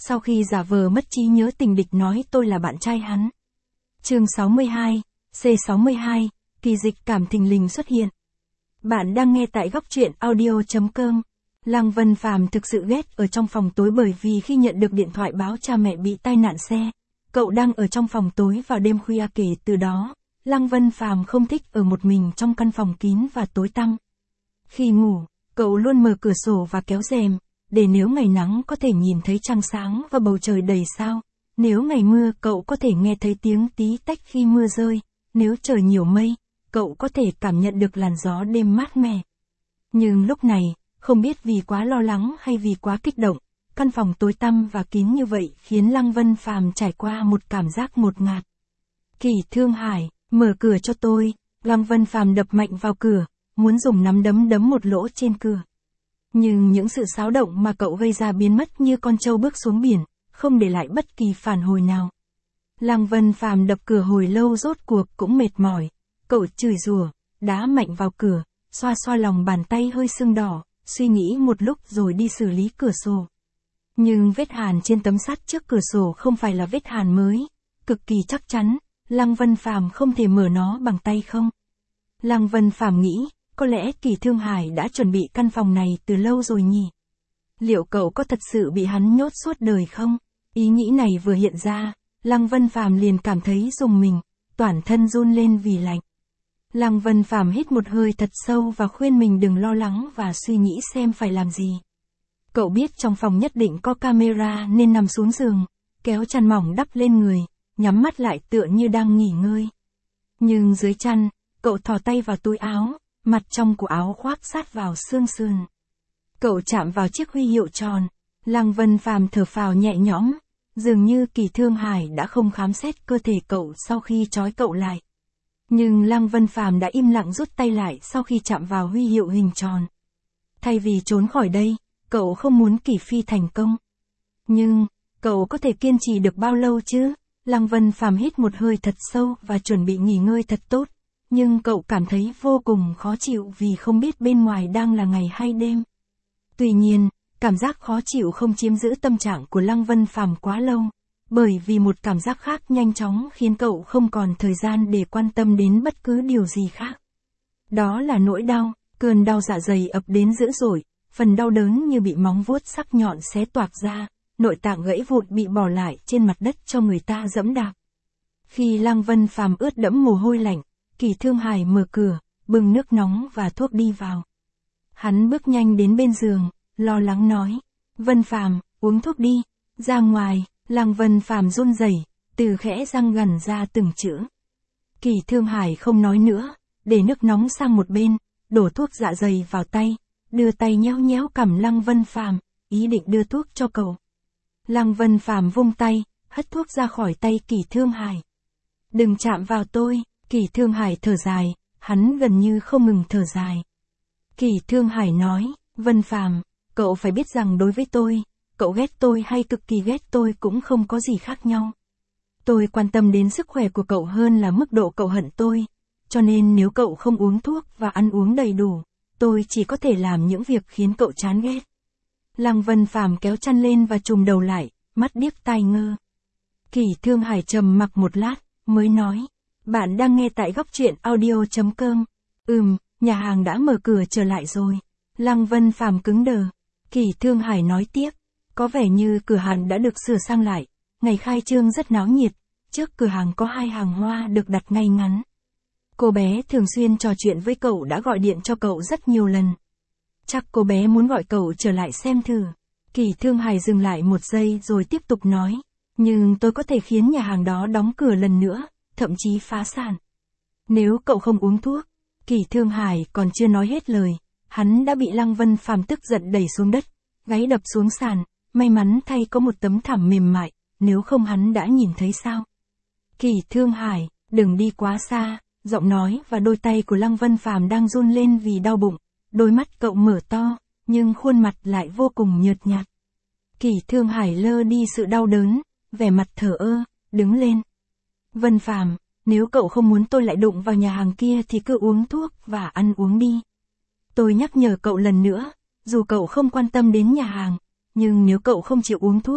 sau khi giả vờ mất trí nhớ tình địch nói tôi là bạn trai hắn. Chương 62, C62, kỳ dịch cảm thình lình xuất hiện. Bạn đang nghe tại góc truyện audio.com. Lăng Vân Phàm thực sự ghét ở trong phòng tối bởi vì khi nhận được điện thoại báo cha mẹ bị tai nạn xe, cậu đang ở trong phòng tối vào đêm khuya kể từ đó, Lăng Vân Phàm không thích ở một mình trong căn phòng kín và tối tăm. Khi ngủ, cậu luôn mở cửa sổ và kéo rèm, để nếu ngày nắng có thể nhìn thấy trăng sáng và bầu trời đầy sao, nếu ngày mưa cậu có thể nghe thấy tiếng tí tách khi mưa rơi, nếu trời nhiều mây, cậu có thể cảm nhận được làn gió đêm mát mẻ. Nhưng lúc này, không biết vì quá lo lắng hay vì quá kích động, căn phòng tối tăm và kín như vậy khiến Lăng Vân Phàm trải qua một cảm giác ngột ngạt. Kỳ Thương Hải, mở cửa cho tôi. Lăng Vân Phàm đập mạnh vào cửa, muốn dùng nắm đấm đấm một lỗ trên cửa. Nhưng những sự xáo động mà cậu gây ra biến mất như con trâu bước xuống biển, không để lại bất kỳ phản hồi nào. Lăng Vân Phàm đập cửa hồi lâu rốt cuộc cũng mệt mỏi, cậu chửi rủa, đá mạnh vào cửa, xoa xoa lòng bàn tay hơi sưng đỏ, suy nghĩ một lúc rồi đi xử lý cửa sổ. Nhưng vết hàn trên tấm sắt trước cửa sổ không phải là vết hàn mới, cực kỳ chắc chắn, Lăng Vân Phàm không thể mở nó bằng tay không. Lăng Vân Phàm nghĩ, có lẽ Kỳ Thương Hải đã chuẩn bị căn phòng này từ lâu rồi nhỉ? Liệu cậu có thật sự bị hắn nhốt suốt đời không? Ý nghĩ này vừa hiện ra, Lăng Vân Phàm liền cảm thấy rùng mình, toàn thân run lên vì lạnh. Lăng Vân Phàm hít một hơi thật sâu và khuyên mình đừng lo lắng và suy nghĩ xem phải làm gì. Cậu biết trong phòng nhất định có camera nên nằm xuống giường, kéo chăn mỏng đắp lên người, nhắm mắt lại tựa như đang nghỉ ngơi. Nhưng dưới chăn, cậu thò tay vào túi áo, mặt trong của áo khoác sát vào xương sườn. Cậu chạm vào chiếc huy hiệu tròn, Lăng Vân Phàm thở phào nhẹ nhõm, dường như Kỳ Thương Hải đã không khám xét cơ thể cậu sau khi trói cậu lại. Nhưng Lăng Vân Phàm đã im lặng rút tay lại sau khi chạm vào huy hiệu hình tròn. Thay vì trốn khỏi đây, cậu không muốn Kỳ Phi thành công. Nhưng, cậu có thể kiên trì được bao lâu chứ? Lăng Vân Phàm hít một hơi thật sâu và chuẩn bị nghỉ ngơi thật tốt. Nhưng cậu cảm thấy vô cùng khó chịu vì không biết bên ngoài đang là ngày hay đêm. Tuy nhiên, cảm giác khó chịu không chiếm giữ tâm trạng của Lăng Vân Phàm quá lâu, bởi vì một cảm giác khác nhanh chóng khiến cậu không còn thời gian để quan tâm đến bất cứ điều gì khác. Đó là nỗi đau, cơn đau dạ dày ập đến dữ dội, phần đau đớn như bị móng vuốt sắc nhọn xé toạc ra, nội tạng gãy vụn bị bỏ lại trên mặt đất cho người ta dẫm đạp. Khi Lăng Vân Phàm ướt đẫm mồ hôi lạnh, Kỳ Thương Hải mở cửa, bưng nước nóng và thuốc đi vào. Hắn bước nhanh đến bên giường, lo lắng nói, Vân Phàm, uống thuốc đi. Ra ngoài, Lăng Vân Phàm run rẩy, từ khẽ răng gằn ra từng chữ. Kỳ Thương Hải không nói nữa, để nước nóng sang một bên, đổ thuốc dạ dày vào tay, đưa tay nhéo nhéo cằm Lăng Vân Phàm, ý định đưa thuốc cho cậu. Lăng Vân Phàm vung tay, hất thuốc ra khỏi tay Kỳ Thương Hải. Đừng chạm vào tôi. Kỳ Thương Hải thở dài, hắn gần như không ngừng thở dài. Kỳ Thương Hải nói, Vân Phàm, cậu phải biết rằng đối với tôi, cậu ghét tôi hay cực kỳ ghét tôi cũng không có gì khác nhau. Tôi quan tâm đến sức khỏe của cậu hơn là mức độ cậu hận tôi, cho nên nếu cậu không uống thuốc và ăn uống đầy đủ, tôi chỉ có thể làm những việc khiến cậu chán ghét. Lăng Vân Phàm kéo chăn lên và trùm đầu lại, mắt điếc tai ngơ. Kỳ Thương Hải trầm mặc một lát, mới nói. Bạn đang nghe tại góc truyện audio.com. Nhà hàng đã mở cửa trở lại rồi. Lăng Vân Phàm cứng đờ. Kỳ Thương Hải nói tiếp. Có vẻ như cửa hàng đã được sửa sang lại. Ngày khai trương rất náo nhiệt. Trước cửa hàng có 2 hàng hoa được đặt ngay ngắn. Cô bé thường xuyên trò chuyện với cậu đã gọi điện cho cậu rất nhiều lần. Chắc cô bé muốn gọi cậu trở lại xem thử. Kỳ Thương Hải dừng lại một giây rồi tiếp tục nói. Nhưng tôi có thể khiến nhà hàng đó đóng cửa lần nữa, thậm chí phá sản. Nếu cậu không uống thuốc. Kỳ Thương Hải còn chưa nói hết lời, hắn đã bị Lăng Vân Phàm tức giận đẩy xuống đất, gáy đập xuống sàn, may mắn thay có một tấm thảm mềm mại, nếu không hắn đã nhìn thấy sao. Kỳ Thương Hải, đừng đi quá xa. Giọng nói và đôi tay của Lăng Vân Phàm đang run lên vì đau bụng, đôi mắt cậu mở to, nhưng khuôn mặt lại vô cùng nhợt nhạt. Kỳ Thương Hải lơ đi sự đau đớn, vẻ mặt thờ ơ, đứng lên. Vân Phàm, nếu cậu không muốn tôi lại đụng vào nhà hàng kia thì cứ uống thuốc và ăn uống đi. Tôi nhắc nhở cậu lần nữa, dù cậu không quan tâm đến nhà hàng, nhưng nếu cậu không chịu uống thuốc,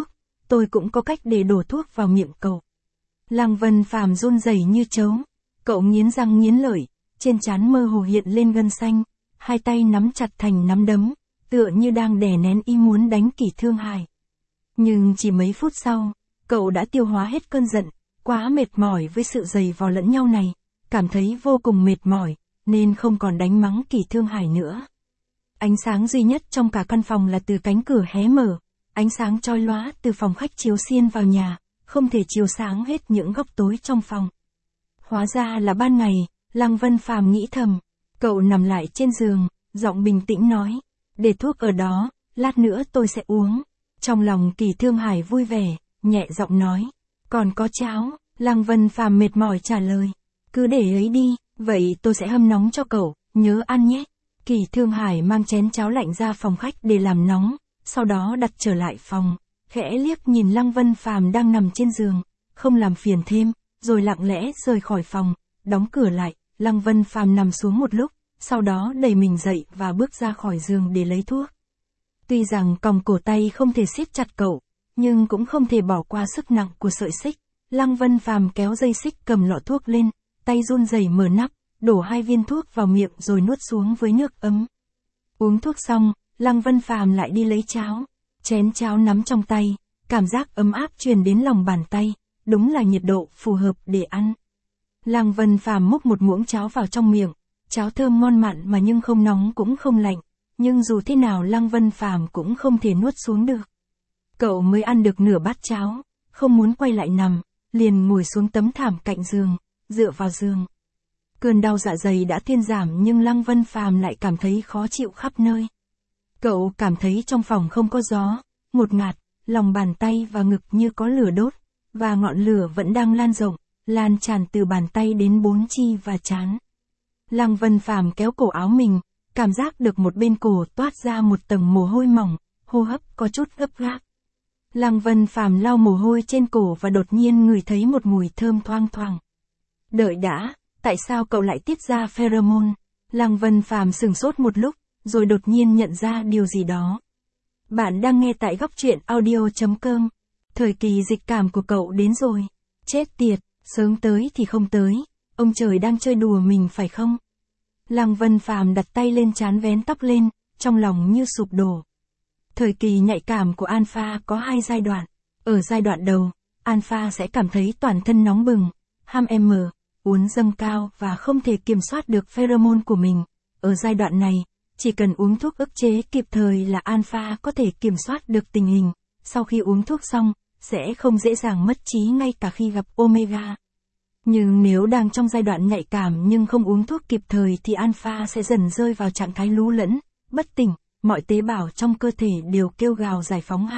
tôi cũng có cách để đổ thuốc vào miệng cậu. Lăng Vân Phàm run rẩy như trấu. Cậu nghiến răng nghiến lợi, trên trán mơ hồ hiện lên gân xanh, hai tay nắm chặt thành nắm đấm, tựa như đang đè nén ý muốn đánh Kỷ Thương Hải. Nhưng chỉ mấy phút sau, cậu đã tiêu hóa hết cơn giận, quá mệt mỏi với sự giày vò lẫn nhau này, cảm thấy vô cùng mệt mỏi, nên không còn đánh mắng Kỷ Thương Hải nữa. Ánh sáng duy nhất trong cả căn phòng là từ cánh cửa hé mở, ánh sáng chói lóa từ phòng khách chiếu xiên vào nhà, không thể chiếu sáng hết những góc tối trong phòng. Hóa ra là ban ngày, Lăng Vân Phàm nghĩ thầm. Cậu nằm lại trên giường, giọng bình tĩnh nói, để thuốc ở đó, lát nữa tôi sẽ uống. Trong lòng Kỷ Thương Hải vui vẻ, nhẹ giọng nói, còn có cháo. Lăng Vân Phàm mệt mỏi trả lời, cứ để ấy đi, vậy tôi sẽ hâm nóng cho cậu, nhớ ăn nhé. Kỷ Thương Hải mang chén cháo lạnh ra phòng khách để làm nóng, sau đó đặt trở lại phòng, khẽ liếc nhìn Lăng Vân Phàm đang nằm trên giường, không làm phiền thêm, rồi lặng lẽ rời khỏi phòng, đóng cửa lại. Lăng Vân Phàm nằm xuống một lúc, sau đó đẩy mình dậy và bước ra khỏi giường để lấy thuốc. Tuy rằng còng cổ tay không thể siết chặt cậu, nhưng cũng không thể bỏ qua sức nặng của sợi xích. Lăng Vân Phàm kéo dây xích cầm lọ thuốc lên, tay run rẩy mở nắp, đổ 2 viên thuốc vào miệng rồi nuốt xuống với nước ấm. Uống thuốc xong, Lăng Vân Phàm lại đi lấy cháo. Chén cháo nắm trong tay, cảm giác ấm áp truyền đến lòng bàn tay, đúng là nhiệt độ phù hợp để ăn. Lăng Vân Phàm múc một muỗng cháo vào trong miệng, cháo thơm ngon mặn mà nhưng không nóng cũng không lạnh, nhưng dù thế nào Lăng Vân Phàm cũng không thể nuốt xuống được. Cậu mới ăn được nửa bát cháo, không muốn quay lại nằm, liền ngồi xuống tấm thảm cạnh giường, dựa vào giường. Cơn đau dạ dày đã thuyên giảm nhưng Lăng Vân Phàm lại cảm thấy khó chịu khắp nơi. Cậu cảm thấy trong phòng không có gió, ngột ngạt, lòng bàn tay và ngực như có lửa đốt, và ngọn lửa vẫn đang lan rộng, lan tràn từ bàn tay đến bốn chi và trán. Lăng Vân Phàm kéo cổ áo mình, cảm giác được một bên cổ toát ra một tầng mồ hôi mỏng, hô hấp có chút gấp gáp. Lăng Vân Phàm lau mồ hôi trên cổ và đột nhiên ngửi thấy một mùi thơm thoang thoảng. Đợi đã, tại sao cậu lại tiết ra pheromone? Lăng Vân Phàm sửng sốt một lúc, rồi đột nhiên nhận ra điều gì đó. Bạn đang nghe tại góc truyện audio.com. Thời kỳ dịch cảm của cậu đến rồi. Chết tiệt, sớm tới thì không tới. Ông trời đang chơi đùa mình phải không? Lăng Vân Phàm đặt tay lên trán vén tóc lên, trong lòng như sụp đổ. Thời kỳ nhạy cảm của Alpha có 2 giai đoạn. Ở giai đoạn đầu, Alpha sẽ cảm thấy toàn thân nóng bừng, ham uốn dâng cao và không thể kiểm soát được pheromone của mình. Ở giai đoạn này, chỉ cần uống thuốc ức chế kịp thời là Alpha có thể kiểm soát được tình hình. Sau khi uống thuốc xong, sẽ không dễ dàng mất trí ngay cả khi gặp Omega. Nhưng nếu đang trong giai đoạn nhạy cảm nhưng không uống thuốc kịp thời thì Alpha sẽ dần rơi vào trạng thái lú lẫn, bất tỉnh, mọi tế bào trong cơ thể đều kêu gào giải phóng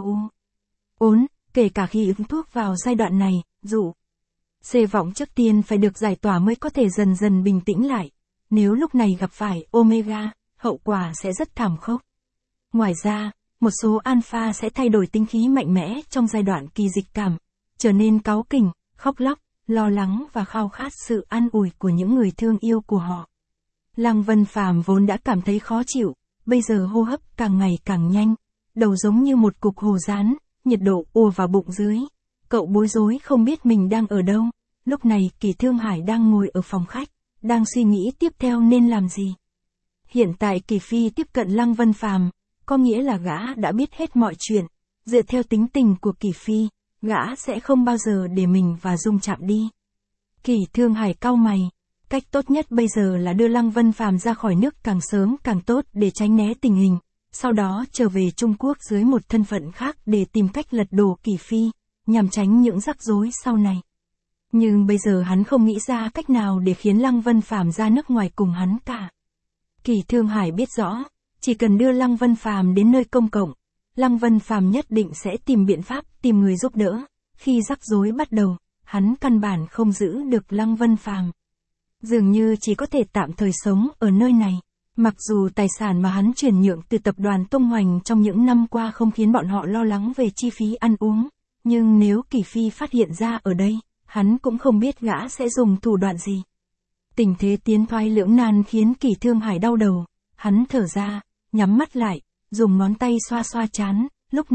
hormone. Kể cả khi uống thuốc vào giai đoạn này, dụ xê vọng trước tiên phải được giải tỏa mới có thể dần dần bình tĩnh lại. Nếu lúc này gặp phải Omega, hậu quả sẽ rất thảm khốc. Ngoài ra, một số alpha sẽ thay đổi tính khí mạnh mẽ trong giai đoạn kỳ dịch cảm, trở nên cáu kỉnh, khóc lóc, lo lắng và khao khát sự an ủi của những người thương yêu của họ. Lăng Vân Phàm vốn đã cảm thấy khó chịu, bây giờ hô hấp càng ngày càng nhanh, đầu giống như một cục hồ rán, nhiệt độ ùa vào bụng dưới. Cậu bối rối không biết mình đang ở đâu. Lúc này Kỷ Thương Hải đang ngồi ở phòng khách, đang suy nghĩ tiếp theo nên làm gì. Hiện tại Kỷ Phi tiếp cận Lăng Vân Phàm, có nghĩa là gã đã biết hết mọi chuyện. Dựa theo tính tình của Kỷ Phi, gã sẽ không bao giờ để mình và Dung chạm đi. Kỷ Thương Hải cau mày, cách tốt nhất bây giờ là đưa Lăng Vân Phàm ra khỏi nước càng sớm càng tốt để tránh né tình hình, sau đó trở về Trung Quốc dưới một thân phận khác để tìm cách lật đổ Kỷ Phi, nhằm tránh những rắc rối sau này. Nhưng bây giờ hắn không nghĩ ra cách nào để khiến Lăng Vân Phàm ra nước ngoài cùng hắn cả. Kỷ Thương Hải biết rõ, chỉ cần đưa Lăng Vân Phàm đến nơi công cộng, Lăng Vân Phàm nhất định sẽ tìm biện pháp tìm người giúp đỡ. Khi rắc rối bắt đầu, hắn căn bản không giữ được Lăng Vân Phàm. Dường như chỉ có thể tạm thời sống ở nơi này. Mặc dù tài sản mà hắn chuyển nhượng từ tập đoàn Tông Hoành trong những năm qua không khiến bọn họ lo lắng về chi phí ăn uống, nhưng nếu Kỷ Phi phát hiện ra ở đây, hắn cũng không biết gã sẽ dùng thủ đoạn gì. Tình thế tiến thoái lưỡng nan khiến Kỷ Thương Hải đau đầu, hắn thở ra, nhắm mắt lại, dùng ngón tay xoa xoa trán, lúc này,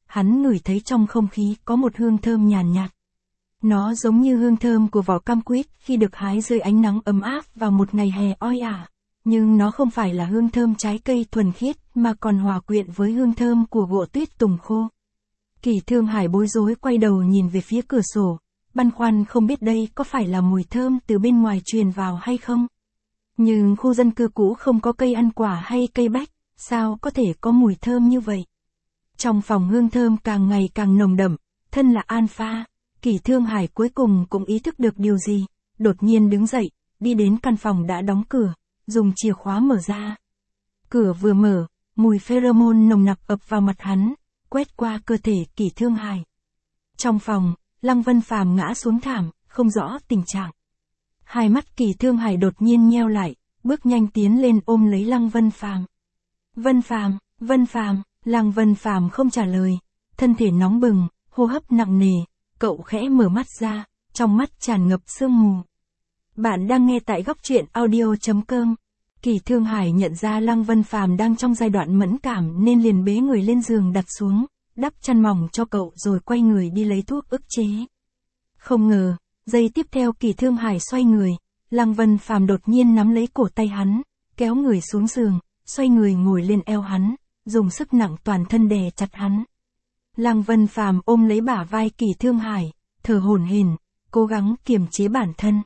hắn ngửi thấy trong không khí có một hương thơm nhàn nhạt. Nó giống như hương thơm của vỏ cam quýt khi được hái dưới ánh nắng ấm áp vào một ngày hè oi ả. Nhưng nó không phải là hương thơm trái cây thuần khiết mà còn hòa quyện với hương thơm của gỗ tuyết tùng khô. Kỷ Thương Hải bối rối quay đầu nhìn về phía cửa sổ, băn khoăn không biết đây có phải là mùi thơm từ bên ngoài truyền vào hay không. Nhưng khu dân cư cũ không có cây ăn quả hay cây bách, sao có thể có mùi thơm như vậy? Trong phòng hương thơm càng ngày càng nồng đậm, thân là Alpha, Kỷ Thương Hải cuối cùng cũng ý thức được điều gì, đột nhiên đứng dậy, đi đến căn phòng đã đóng cửa, dùng chìa khóa mở ra. Cửa vừa mở, mùi pheromone nồng nặc ập vào mặt hắn, quét qua cơ thể Kỷ Thương Hải. Trong phòng, Lăng Vân Phàm ngã xuống thảm, không rõ tình trạng. Hai mắt Kỷ Thương Hải đột nhiên nheo lại, bước nhanh tiến lên ôm lấy Lăng Vân Phàm. Vân Phàm, Vân Phàm, Lăng Vân Phàm không trả lời, thân thể nóng bừng, hô hấp nặng nề, cậu khẽ mở mắt ra, trong mắt tràn ngập sương mù. Bạn đang nghe tại góc truyện audio.com. Kỷ Thương Hải nhận ra Lăng Vân Phàm đang trong giai đoạn mẫn cảm nên liền bế người lên giường đặt xuống, đắp chăn mỏng cho cậu rồi quay người đi lấy thuốc ức chế. Không ngờ, giây tiếp theo Kỷ Thương Hải xoay người, Lăng Vân Phàm đột nhiên nắm lấy cổ tay hắn, kéo người xuống giường, xoay người ngồi lên eo hắn, dùng sức nặng toàn thân đè chặt hắn. Lăng Vân Phàm ôm lấy bả vai Kỷ Thương Hải, thở hổn hển, cố gắng kiềm chế bản thân.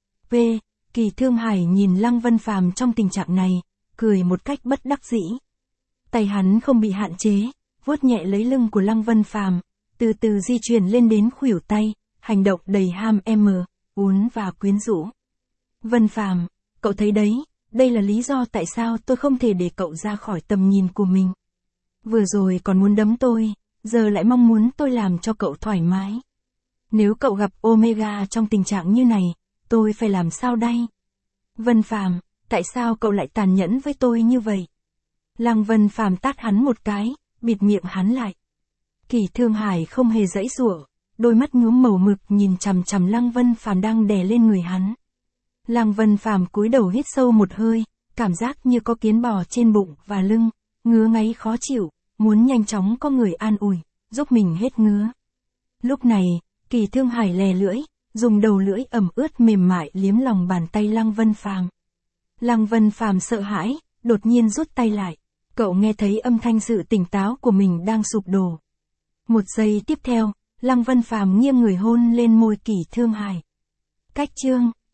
Kỷ Thương Hải nhìn Lăng Vân Phàm trong tình trạng này, cười một cách bất đắc dĩ. Tay hắn không bị hạn chế, vuốt nhẹ lấy lưng của Lăng Vân Phàm, từ từ di chuyển lên đến khuỷu tay, hành động đầy ham uốn và quyến rũ. Vân Phàm, cậu thấy đấy, đây là lý do tại sao tôi không thể để cậu ra khỏi tầm nhìn của mình. Vừa rồi còn muốn đấm tôi, giờ lại mong muốn tôi làm cho cậu thoải mái. Nếu cậu gặp Omega trong tình trạng như này, tôi phải làm sao đây? Vân Phàm, tại sao cậu lại tàn nhẫn với tôi như vậy? Lăng Vân Phàm tát hắn một cái, bịt miệng hắn lại. Kỷ Thương Hải không hề giãy giụa, đôi mắt nhuốm màu mực nhìn chằm chằm Lăng Vân Phàm đang đè lên người hắn. Lăng Vân Phàm cúi đầu hít sâu một hơi, cảm giác như có kiến bò trên bụng và lưng, ngứa ngáy khó chịu, muốn nhanh chóng có người an ủi, giúp mình hết ngứa. Lúc này, Kỷ Thương Hải lè lưỡi, dùng đầu lưỡi ẩm ướt mềm mại liếm lòng bàn tay Lăng Vân Phàm. Lăng Vân Phàm sợ hãi, đột nhiên rút tay lại. Cậu nghe thấy âm thanh sự tỉnh táo của mình đang sụp đổ. Một giây tiếp theo, Lăng Vân Phàm nghiêng người hôn lên môi Kỷ Thương Hải. Cách chương